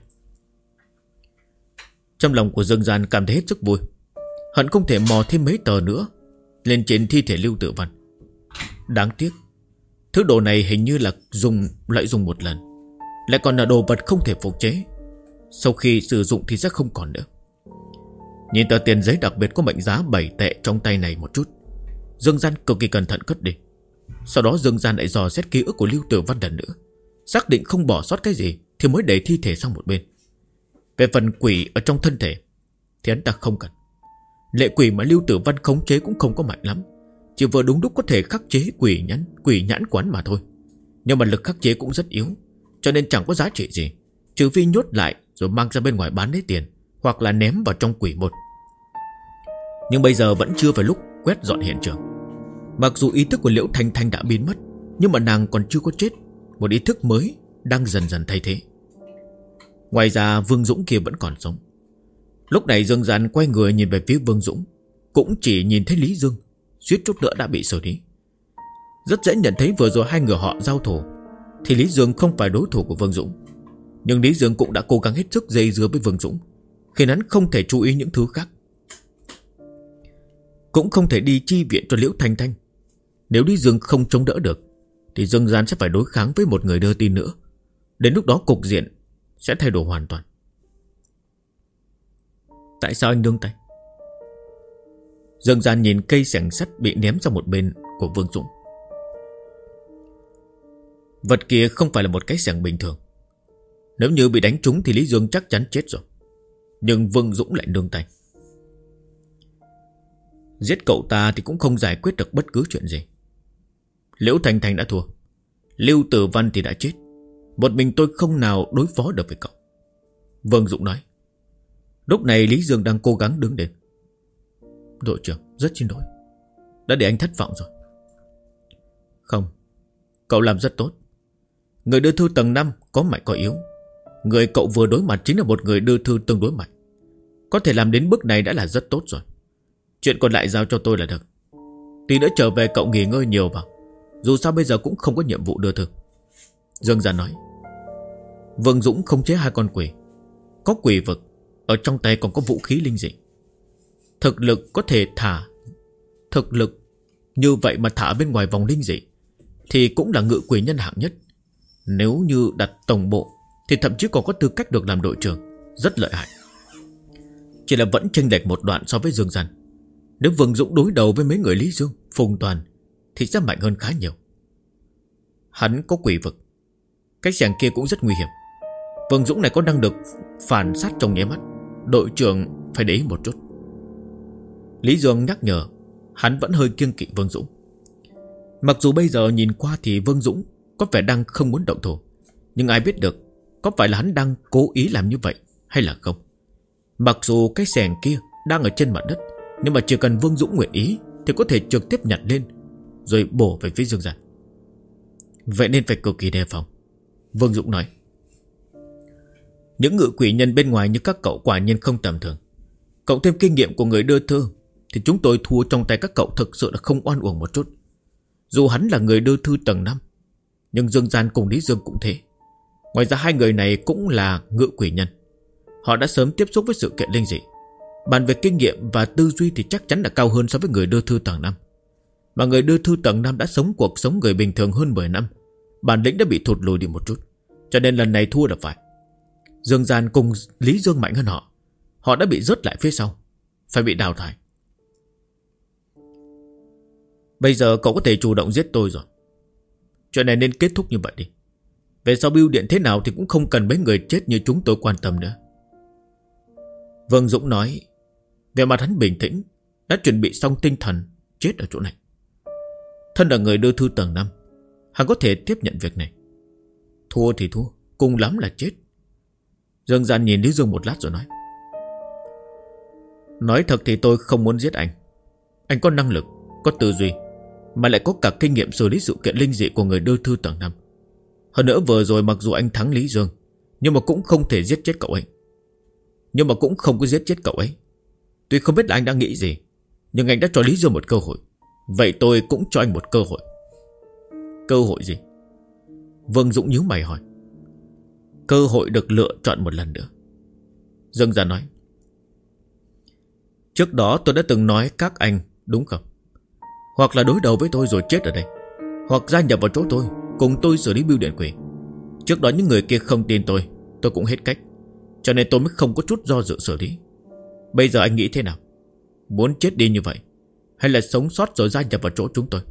Trong lòng của Dương Gian cảm thấy hết sức vui, hận không thể mò thêm mấy tờ nữa lên trên thi thể Lưu Tử Văn. Đáng tiếc, thứ đồ này hình như là lại dùng một lần, lại còn là đồ vật không thể phục chế. Sau khi sử dụng thì sẽ không còn nữa. Nhìn tờ tiền giấy đặc biệt có mệnh giá 7 tệ trong tay này một chút, Dương Gian cực kỳ cẩn thận cất đi. Sau đó Dương Gian lại dò xét ký ức của Lưu Tử Văn lần nữa, xác định không bỏ sót cái gì thì mới đẩy thi thể sang một bên. Về phần quỷ ở trong thân thể thì hắn ta không cần. Lệ quỷ mà Lưu Tử Văn khống chế cũng không có mạnh lắm, chỉ vừa đúng lúc có thể khắc chế quỷ nhãn quán mà thôi. Nhưng mà lực khắc chế cũng rất yếu, cho nên chẳng có giá trị gì, trừ phi nhốt lại rồi mang ra bên ngoài bán lấy tiền, hoặc là ném vào trong quỷ môn. Nhưng bây giờ vẫn chưa phải lúc quét dọn hiện trường. Mặc dù ý thức của Liễu Thanh Thanh đã biến mất, nhưng mà nàng còn chưa có chết. Một ý thức mới đang dần dần thay thế. Ngoài ra Vương Dũng kia vẫn còn sống. Lúc này Dương Gian quay người nhìn về phía Vương Dũng, cũng chỉ nhìn thấy Lý Dương suýt chút nữa đã bị xử lý. Rất dễ nhận thấy vừa rồi hai người họ giao thủ thì Lý Dương không phải đối thủ của Vương Dũng. Nhưng Lý Dương cũng đã cố gắng hết sức dây dưa với Vương Dũng, khiến hắn không thể chú ý những thứ khác, cũng không thể đi chi viện cho Liễu Thanh Thanh. Nếu Lý Dương không chống đỡ được thì Dương Gian sẽ phải đối kháng với một người đưa tin nữa. Đến lúc đó cục diện sẽ thay đổi hoàn toàn. Tại sao anh nương tay? Dương Gian nhìn cây xẻng sắt bị ném sang một bên của Vương Dũng. Vật kia không phải là một cái xẻng bình thường. Nếu như bị đánh trúng thì Lý Dương chắc chắn chết rồi. Nhưng Vương Dũng lại nương tay. Giết cậu ta thì cũng không giải quyết được bất cứ chuyện gì. Liễu Thanh Thanh đã thua, Lưu Tử Văn thì đã chết. Một mình tôi không nào đối phó được với cậu, Vương Dũng nói. Lúc này Lý Dương đang cố gắng đứng lên. Đội trưởng, rất xin lỗi, đã để anh thất vọng rồi. Không, cậu làm rất tốt. Người đưa thư tầng 5 có mạnh có yếu. Người cậu vừa đối mặt chính là một người đưa thư tương đối mạnh. Có thể làm đến bước này đã là rất tốt rồi. Chuyện còn lại giao cho tôi là được. Tí nữa trở về cậu nghỉ ngơi nhiều vào, dù sao bây giờ cũng không có nhiệm vụ đưa thư, Dương Gian nói. Vương Dũng khống chế hai con quỷ, có quỷ vực, ở trong tay còn có vũ khí linh dị. Thực lực có thể thả thực lực như vậy mà thả bên ngoài vòng linh dị thì cũng là ngự quỷ nhân hạng nhất. Nếu như đặt tổng bộ thì thậm chí còn có tư cách được làm đội trưởng, rất lợi hại. Chỉ là vẫn chênh lệch một đoạn so với Dương Gian. Nếu Vương Dũng đối đầu với mấy người Lý Dương, Phùng Toàn thì sẽ mạnh hơn khá nhiều. Hắn có quỷ vực, cái xẻng kia cũng rất nguy hiểm. Vương Dũng này có năng lực phản sát trong nháy mắt, đội trưởng phải để ý một chút. Lý Dương nhắc nhở. Hắn vẫn hơi kiêng kỵ Vương Dũng. Mặc dù bây giờ nhìn qua thì Vương Dũng có vẻ đang không muốn động thủ, nhưng ai biết được có phải là hắn đang cố ý làm như vậy hay là không. Mặc dù cái xẻng kia đang ở trên mặt đất, nhưng mà chỉ cần Vương Dũng nguyện ý thì có thể trực tiếp nhặt lên rồi bổ về phía Dương Gian. Vậy nên phải cực kỳ đề phòng, Vương Dũng nói. Những ngự quỷ nhân bên ngoài như các cậu quả nhiên không tầm thường. Cộng thêm kinh nghiệm của người đưa thư thì chúng tôi thua trong tay các cậu thực sự là không oan uổng một chút. Dù hắn là người đưa thư tầng 5, nhưng Dương Gian cùng Lý Dương cũng thế. Ngoài ra hai người này cũng là ngự quỷ nhân. Họ đã sớm tiếp xúc với sự kiện linh dị. Bàn về kinh nghiệm và tư duy thì chắc chắn là cao hơn so với người đưa thư tầng 5. Mà người đưa thư tầng 5 đã sống cuộc sống người bình thường hơn 10 năm. Bản lĩnh đã bị thụt lùi đi một chút, cho nên lần này thua là phải. Dương Gian cùng Lý Dương mạnh hơn họ. Họ đã bị rớt lại phía sau, phải bị đào thải. Bây giờ cậu có thể chủ động giết tôi rồi. Chuyện này nên kết thúc như vậy đi. Về sau bưu điện thế nào thì cũng không cần mấy người chết như chúng tôi quan tâm nữa, Vương Dũng nói. Về mặt hắn bình tĩnh, đã chuẩn bị xong tinh thần chết ở chỗ này. Thân là người đưa thư tầng 5, hắn có thể tiếp nhận việc này. Thua thì thua, cùng lắm là chết. Dương Gian nhìn Lý Dương một lát rồi nói. Nói thật thì tôi không muốn giết anh. Anh có năng lực, có tư duy, mà lại có cả kinh nghiệm xử lý sự kiện linh dị của người đưa thư tầng 5. Hơn nữa vừa rồi mặc dù anh thắng Lý Dương, nhưng mà cũng không thể giết chết cậu ấy. Nhưng mà cũng không có giết chết cậu ấy. Tuy không biết là anh đang nghĩ gì, nhưng anh đã cho Lý Dương một cơ hội. Vậy tôi cũng cho anh một cơ hội. Cơ hội gì? Vương Dũng nhíu mày hỏi. Cơ hội được lựa chọn một lần nữa, Dương Gian nói. Trước đó tôi đã từng nói các anh, đúng không? Hoặc là đối đầu với tôi rồi chết ở đây, hoặc gia nhập vào chỗ tôi, cùng tôi xử lý bưu điện quỷ. Trước đó những người kia không tin tôi cũng hết cách, cho nên tôi mới không có chút do dự xử lý. Bây giờ anh nghĩ thế nào? Muốn chết đi như vậy, hay là sống sót rồi gia nhập vào chỗ chúng tôi?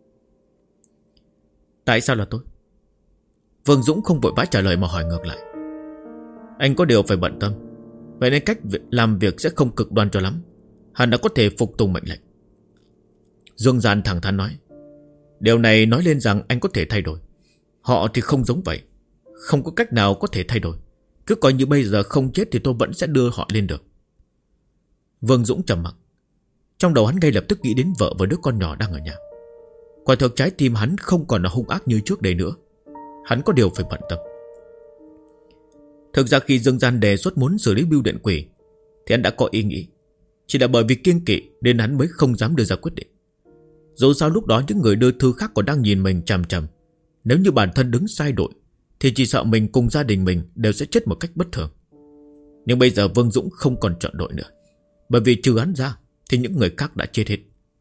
Tại sao là tôi? Vương Dũng không vội vã trả lời mà hỏi ngược lại. Anh có điều phải bận tâm, vậy nên cách làm việc sẽ không cực đoan cho lắm. hắn đã có thể phục tùng mệnh lệnh. Dương Gian thẳng thắn nói, điều này nói lên rằng anh có thể thay đổi. Họ thì không giống vậy, không có cách nào có thể thay đổi. Cứ coi như bây giờ không chết thì tôi vẫn sẽ đưa họ lên được. Vương Dũng trầm mặc. Trong đầu hắn ngay lập tức nghĩ đến vợ và đứa con nhỏ đang ở nhà. Quả thực trái tim hắn không còn là hung ác như trước đây nữa. Hắn có điều phải bận tâm. Thực ra khi Dương Gian đề xuất muốn xử lý bưu điện quỷ thì hắn đã có ý nghĩ. Chỉ là bởi vì kiêng kỵ nên hắn mới không dám đưa ra quyết định. Dù sao lúc đó những người đưa thư khác còn đang nhìn mình chằm chằm. Nếu như bản thân đứng sai đội thì chỉ sợ mình cùng gia đình mình đều sẽ chết một cách bất thường. Nhưng bây giờ Vương Dũng không còn chọn đội nữa. Bởi vì trừ hắn ra thì những người khác đã chết hết.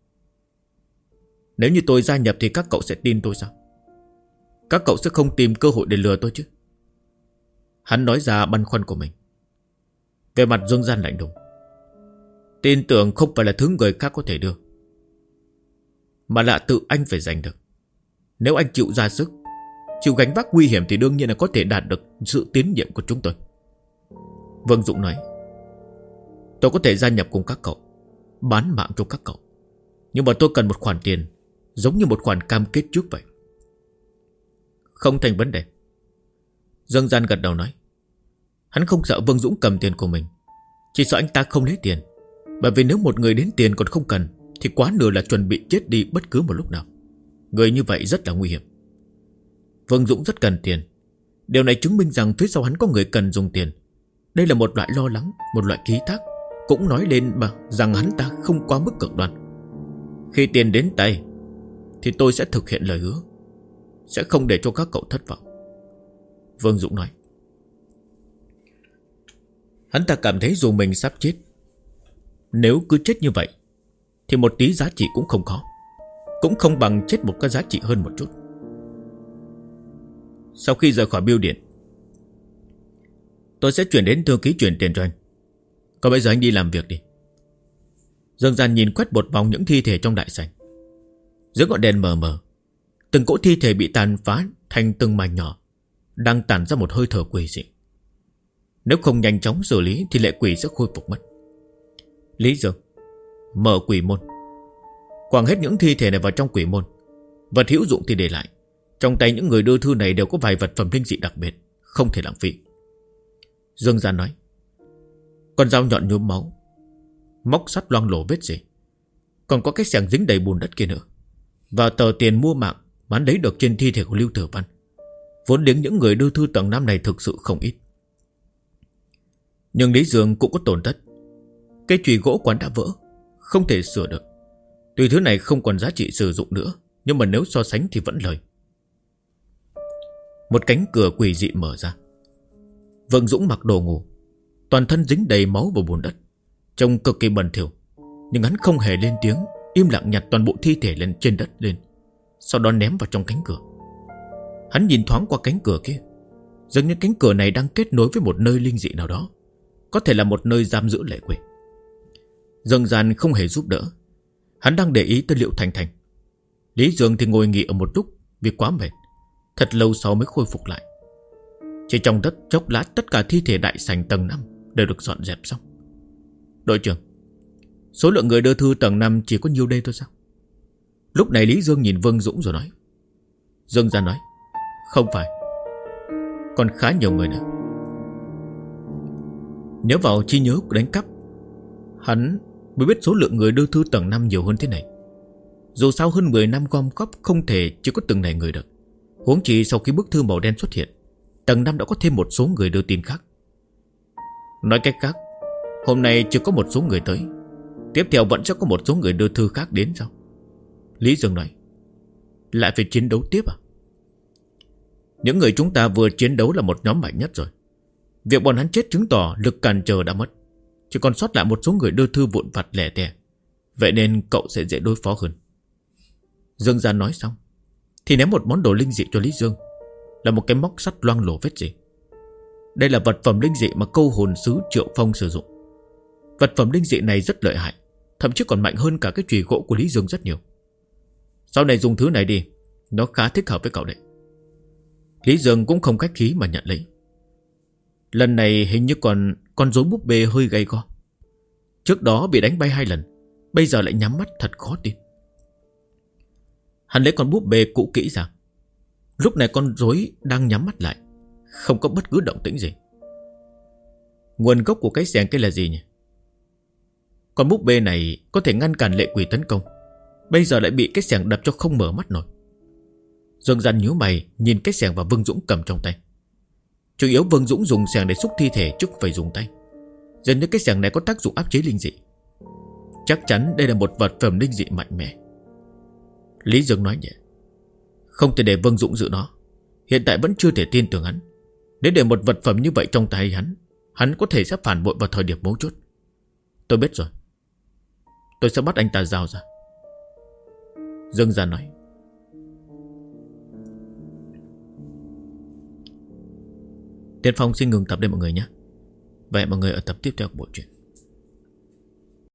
Nếu như tôi gia nhập thì các cậu sẽ tin tôi sao? Các cậu sẽ không tìm cơ hội để lừa tôi chứ? Hắn nói ra băn khoăn của mình. Về mặt Dương Gian lạnh lùng. Tin tưởng không phải là thứ người khác có thể đưa, mà là tự anh phải giành được. Nếu anh chịu ra sức, chịu gánh vác nguy hiểm thì đương nhiên là có thể đạt được sự tín nhiệm của chúng tôi. Vương Dũng nói, tôi có thể gia nhập cùng các cậu, bán mạng cho các cậu, nhưng mà tôi cần một khoản tiền, giống như một khoản cam kết trước vậy. Không thành vấn đề. Dương Gian gật đầu nói. Hắn không sợ Vương Dũng cầm tiền của mình, chỉ sợ anh ta không lấy tiền. Bởi vì nếu một người đến tiền còn không cần thì quá nửa là chuẩn bị chết đi bất cứ một lúc nào. Người như vậy rất là nguy hiểm. Vương Dũng rất cần tiền. Điều này chứng minh rằng phía sau hắn có người cần dùng tiền. Đây là một loại lo lắng, một loại ký thác. Cũng nói lên rằng hắn ta không quá mức cực đoan. Khi tiền đến tay thì tôi sẽ thực hiện lời hứa, sẽ không để cho các cậu thất vọng. Vương Dũng nói. Hắn ta cảm thấy dù mình sắp chết, nếu cứ chết như vậy thì một tí giá trị cũng không có, cũng không bằng chết một cái giá trị hơn một chút. Sau khi rời khỏi bưu điện, tôi sẽ chuyển đến thư ký chuyển tiền cho anh. Còn bây giờ anh đi làm việc đi. Dương Gian nhìn quét một vòng những thi thể trong đại sảnh. Dưới ngọn đèn mờ mờ, từng cỗ thi thể bị tàn phá thành từng mảnh nhỏ, đang tản ra một hơi thở quỷ dị. Nếu không nhanh chóng xử lý thì lệ quỷ sẽ khôi phục mất. Lý Dương, mở quỷ môn, quẳng hết những thi thể này vào trong quỷ môn. Vật hữu dụng thì để lại. Trong tay những người đưa thư này đều có vài vật phẩm linh dị đặc biệt, không thể lãng phí. Dương Gian nói. Con dao nhọn nhuốm máu, móc sắt loang lổ vết gì, còn có cái xẻng dính đầy bùn đất kia nữa, và tờ tiền mua mạng bán lấy được trên thi thể của Lưu Tử Văn. Vốn liếng những người đưa thư tầng 5 này thực sự không ít. Nhưng Lý Dương cũng có tổn thất. Cái chùy gỗ quán đã vỡ, không thể sửa được. Tuy thứ này không còn giá trị sử dụng nữa, nhưng mà nếu so sánh thì vẫn lời. Một cánh cửa quỷ dị mở ra. Vương Dũng mặc đồ ngủ, toàn thân dính đầy máu và bùn đất, trông cực kỳ bẩn thỉu. Nhưng hắn không hề lên tiếng, im lặng nhặt toàn bộ thi thể lên trên đất lên, sau đó ném vào trong cánh cửa. Hắn nhìn thoáng qua cánh cửa kia, dường như cánh cửa này đang kết nối với một nơi linh dị nào đó, có thể là một nơi giam giữ lệ quỷ. Dương Gian không hề giúp đỡ. Hắn đang để ý tới Liệu Thành Thành. Lý Dương thì ngồi nghỉ ở một lúc vì quá mệt, thật lâu sau mới khôi phục lại. Chỉ trong đất chốc lát, tất cả thi thể đại sảnh tầng 5 đều được dọn dẹp xong. Đội trưởng, số lượng người đưa thư tầng 5 chỉ có nhiêu đây thôi sao? Lúc này Lý Dương nhìn Vương Dũng rồi nói. Dương Gian nói. Không phải, còn khá nhiều người nữa. Nhớ vào trí nhớ của đánh cắp, hắn mới biết số lượng người đưa thư tầng 5 nhiều hơn thế này. Dù sao hơn 10 năm gom góp không thể chỉ có từng này người được. Huống chi sau khi bức thư màu đen xuất hiện, tầng 5 đã có thêm một số người đưa tin khác. Nói cách khác, hôm nay chưa có một số người tới, tiếp theo vẫn sẽ có một số người đưa thư khác đến sao? Lý Dương nói. Lại phải chiến đấu tiếp à? Những người chúng ta vừa chiến đấu là một nhóm mạnh nhất rồi. Việc bọn hắn chết chứng tỏ lực cản trở đã mất, chỉ còn sót lại một số người đưa thư vụn vặt lẻ tẻ. Vậy nên cậu sẽ dễ đối phó hơn. Dương Gian nói xong thì ném một món đồ linh dị cho Lý Dương, là một cái móc sắt loang lổ vết gì. Đây là vật phẩm linh dị mà câu hồn sứ Triệu Phong sử dụng. Vật phẩm linh dị này rất lợi hại, thậm chí còn mạnh hơn cả cái chùy gỗ của Lý Dương rất nhiều. Sau này dùng thứ này đi, nó khá thích hợp với cậu đấy. Lý Dương cũng không khách khí mà nhận lấy. Lần này hình như còn con rối búp bê hơi gay go. Trước đó bị đánh bay 2 lần, bây giờ lại nhắm mắt, thật khó tin. Hắn lấy con búp bê cũ kỹ ra. Lúc này con rối đang nhắm mắt lại, không có bất cứ động tĩnh gì. Nguồn gốc của cái xẻng kia là gì nhỉ? Con búp bê này có thể ngăn cản lệ quỷ tấn công, bây giờ lại bị cái xẻng đập cho không mở mắt nổi. Dương Gian nhíu mày nhìn cái xẻng và Vương Dũng cầm trong tay. Chủ yếu Vương Dũng dùng xẻng để xúc thi thể trước phải dùng tay. Dần như cái xẻng này có tác dụng áp chế linh dị. Chắc chắn đây là một vật phẩm linh dị mạnh mẽ. Lý Dương nói nhẹ: không thể để Vương Dũng giữ nó. Hiện tại vẫn chưa thể tin tưởng hắn. Nếu để một vật phẩm như vậy trong tay hắn có thể sẽ phản bội vào thời điểm mấu chốt. Tôi biết rồi, tôi sẽ bắt anh ta giao ra. Dương Gian nói. Tiên Phong xin ngừng tập đây mọi người nhé. Và hẹn mọi người ở tập tiếp theo của bộ truyện.